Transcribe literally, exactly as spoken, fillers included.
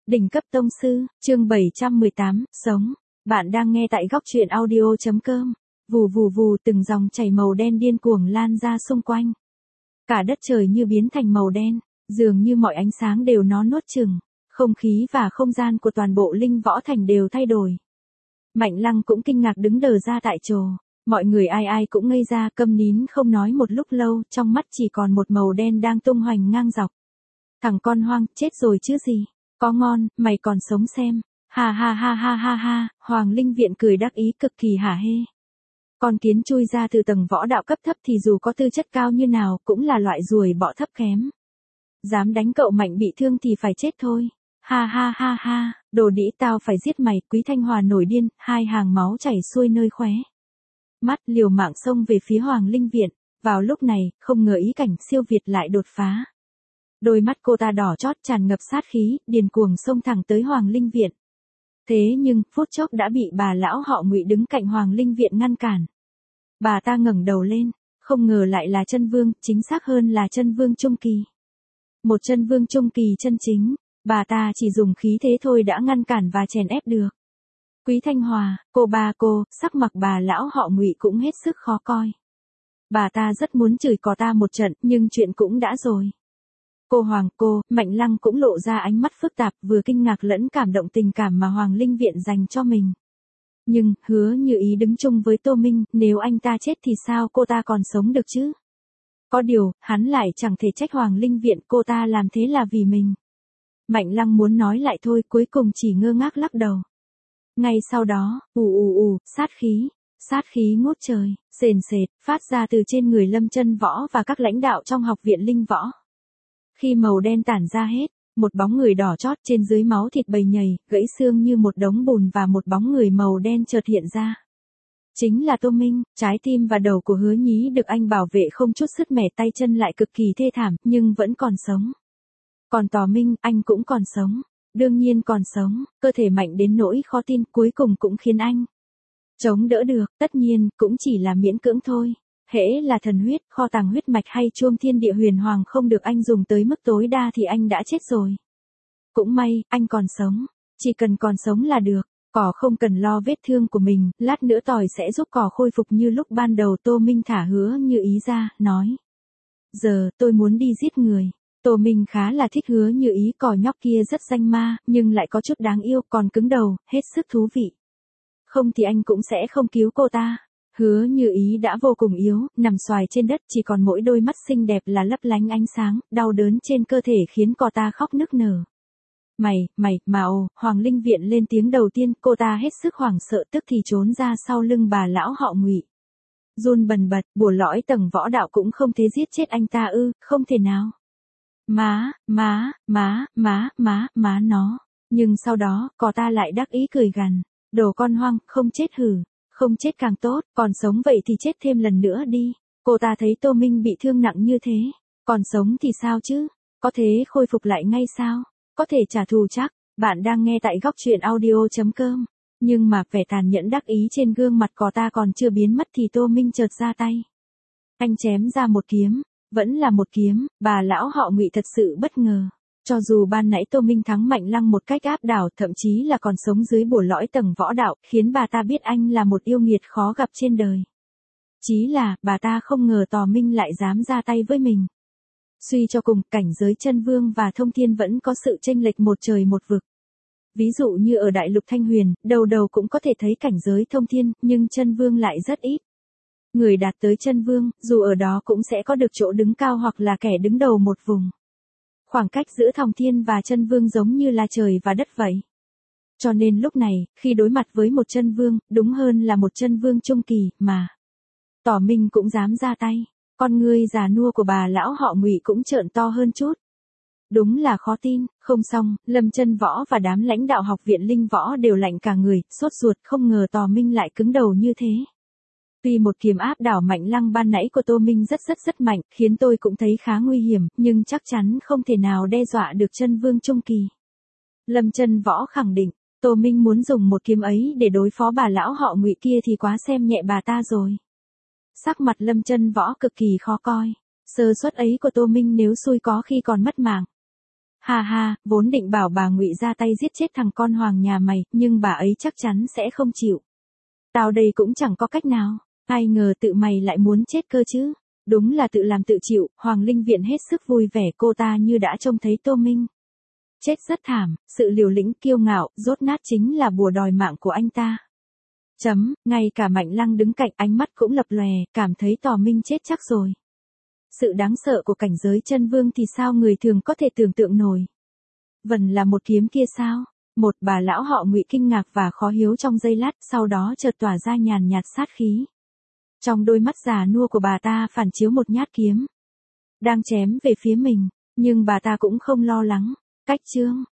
Đỉnh cấp tông sư, chương bảy trăm mười tám, sống. Bạn đang nghe tại góc truyện audio chấm com. Vù vù vù, từng dòng chảy màu đen điên cuồng lan ra xung quanh. Cả đất trời như biến thành màu đen, dường như mọi ánh sáng đều nó nuốt chửng, không khí và không gian của toàn bộ Linh Võ Thành đều thay đổi. Mạnh Lăng cũng kinh ngạc đứng đờ ra tại chỗ, mọi người ai ai cũng ngây ra câm nín không nói một lúc lâu, trong mắt chỉ còn một màu đen đang tung hoành ngang dọc. Thằng con hoang, chết rồi chứ gì? Có ngon, mày còn sống xem. Ha ha ha ha ha ha, Hoàng Linh Viện cười đắc ý cực kỳ hả hê. Con kiến chui ra từ tầng võ đạo cấp thấp thì dù có tư chất cao như nào cũng là loại ruồi bọ thấp kém. Dám đánh cậu Mạnh bị thương thì phải chết thôi. Ha ha ha ha, đồ đĩ tao phải giết mày. Quý Thanh Hòa nổi điên, hai hàng máu chảy xuôi nơi khóe mắt, liều mạng xông về phía Hoàng Linh Viện. Vào lúc này, không ngờ ý cảnh siêu việt lại đột phá. Đôi mắt cô ta đỏ chót tràn ngập sát khí, điên cuồng xông thẳng tới Hoàng Linh Viện. Thế nhưng, phút chốc đã bị bà lão họ Ngụy đứng cạnh Hoàng Linh Viện ngăn cản. Bà ta ngẩng đầu lên, không ngờ lại là chân vương, chính xác hơn là chân vương trung kỳ. Một chân vương trung kỳ chân chính, bà ta chỉ dùng khí thế thôi đã ngăn cản và chèn ép được. Quý Thanh Hòa, cô ba cô, sắc mặt bà lão họ Ngụy cũng hết sức khó coi. Bà ta rất muốn chửi cò ta một trận, nhưng chuyện cũng đã rồi. Cô Hoàng, cô, Mạnh Lăng cũng lộ ra ánh mắt phức tạp, vừa kinh ngạc lẫn cảm động tình cảm mà Hoàng Linh Viện dành cho mình. Nhưng, Hứa Như Ý đứng chung với Tô Minh, nếu anh ta chết thì sao cô ta còn sống được chứ? Có điều, hắn lại chẳng thể trách Hoàng Linh Viện, cô ta làm thế là vì mình. Mạnh Lăng muốn nói lại thôi, cuối cùng chỉ ngơ ngác lắc đầu. Ngay sau đó, ù ù ù, sát khí, sát khí ngút trời, sền sệt, phát ra từ trên người Lâm Chân Võ và các lãnh đạo trong học viện Linh Võ. Khi màu đen tản ra hết, một bóng người đỏ chót trên dưới máu thịt bầy nhầy, gãy xương như một đống bùn và một bóng người màu đen chợt hiện ra. Chính là Tô Minh, trái tim và đầu của Hứa Nhí được anh bảo vệ không chút sứt mẻ, tay chân lại cực kỳ thê thảm, nhưng vẫn còn sống. Còn Tò Minh, anh cũng còn sống. Đương nhiên còn sống, cơ thể mạnh đến nỗi khó tin, cuối cùng cũng khiến anh chống đỡ được, tất nhiên, cũng chỉ là miễn cưỡng thôi. Hễ là thần huyết, kho tàng huyết mạch hay chuông thiên địa huyền hoàng không được anh dùng tới mức tối đa thì anh đã chết rồi. Cũng may, anh còn sống. Chỉ cần còn sống là được. Cỏ không cần lo vết thương của mình, lát nữa tỏi sẽ giúp cỏ khôi phục như lúc ban đầu. Tô Minh thả Hứa Như Ý ra, nói. Giờ, tôi muốn đi giết người. Tô Minh khá là thích Hứa Như Ý, cỏ nhóc kia rất danh ma, nhưng lại có chút đáng yêu, còn cứng đầu, hết sức thú vị. Không thì anh cũng sẽ không cứu cô ta. Hứa Như Ý đã vô cùng yếu, nằm xoài trên đất, chỉ còn mỗi đôi mắt xinh đẹp là lấp lánh ánh sáng, đau đớn trên cơ thể khiến cô ta khóc nức nở. Mày, mày, mà ồ, Hoàng Linh Viện lên tiếng đầu tiên, cô ta hết sức hoảng sợ tức thì trốn ra sau lưng bà lão họ Ngụy. Run bần bật, bùa lõi tầng võ đạo cũng không thể giết chết anh ta ư, không thể nào. Má, má, má, má, má, má nó. Nhưng sau đó, cô ta lại đắc ý cười gằn. Đồ con hoang, không chết hử. Không chết càng tốt, còn sống vậy thì chết thêm lần nữa đi. Cô ta thấy Tô Minh bị thương nặng như thế. Còn sống thì sao chứ? Có thể khôi phục lại ngay sao? Có thể trả thù chắc. Bạn đang nghe tại góc truyện audio chấm com. Nhưng mà vẻ tàn nhẫn đắc ý trên gương mặt cô ta còn chưa biến mất thì Tô Minh chợt ra tay. Anh chém ra một kiếm. Vẫn là một kiếm, bà lão họ Ngụy thật sự bất ngờ. Cho dù ban nãy Tô Minh thắng Mạnh Lăng một cách áp đảo, thậm chí là còn sống dưới bùa lõi tầng võ đạo, khiến bà ta biết anh là một yêu nghiệt khó gặp trên đời. Chí là, bà ta không ngờ Tò Minh lại dám ra tay với mình. Suy cho cùng, cảnh giới chân vương và thông thiên vẫn có sự chênh lệch một trời một vực. Ví dụ như ở Đại Lục Thanh Huyền, đầu đầu cũng có thể thấy cảnh giới thông thiên, nhưng chân vương lại rất ít. Người đạt tới chân vương, dù ở đó cũng sẽ có được chỗ đứng cao hoặc là kẻ đứng đầu một vùng. Khoảng cách giữa thông thiên và chân vương giống như là trời và đất vậy. Cho nên lúc này, khi đối mặt với một chân vương, đúng hơn là một chân vương trung kỳ, mà Tò Minh cũng dám ra tay. Con ngươi già nua của bà lão họ Ngụy cũng trợn to hơn chút. Đúng là khó tin, không xong, Lâm Chân Võ và đám lãnh đạo học viện Linh Võ đều lạnh cả người, sốt ruột, không ngờ Tò Minh lại cứng đầu như thế. Tuy một kiếm áp đảo Mạnh Lăng ban nãy của Tô Minh rất rất rất mạnh, khiến tôi cũng thấy khá nguy hiểm, nhưng chắc chắn không thể nào đe dọa được chân vương trung kỳ. Lâm Chân Võ khẳng định, Tô Minh muốn dùng một kiếm ấy để đối phó bà lão họ Ngụy kia thì quá xem nhẹ bà ta rồi. Sắc mặt Lâm Chân Võ cực kỳ khó coi, sơ suất ấy của Tô Minh nếu xui có khi còn mất mạng. Ha ha, vốn định bảo bà Ngụy ra tay giết chết thằng con Hoàng nhà mày, nhưng bà ấy chắc chắn sẽ không chịu. Tao đây cũng chẳng có cách nào, ai ngờ tự mày lại muốn chết cơ chứ. Đúng là tự làm tự chịu, Hoàng Linh Viện hết sức vui vẻ, cô ta như đã trông thấy Tô Minh. Chết rất thảm, sự liều lĩnh kiêu ngạo, dốt nát chính là bùa đòi mạng của anh ta. Chấm, ngay cả Mạnh Lăng đứng cạnh ánh mắt cũng lập lòe, cảm thấy Tò Minh chết chắc rồi. Sự đáng sợ của cảnh giới chân vương thì sao người thường có thể tưởng tượng nổi. Vần là một kiếm kia sao? Một bà lão họ Ngụy kinh ngạc và khó hiếu trong giây lát, sau đó chợt tỏa ra nhàn nhạt sát khí. Trong đôi mắt già nua của bà ta phản chiếu một nhát kiếm. Đang chém về phía mình, nhưng bà ta cũng không lo lắng. Cách chương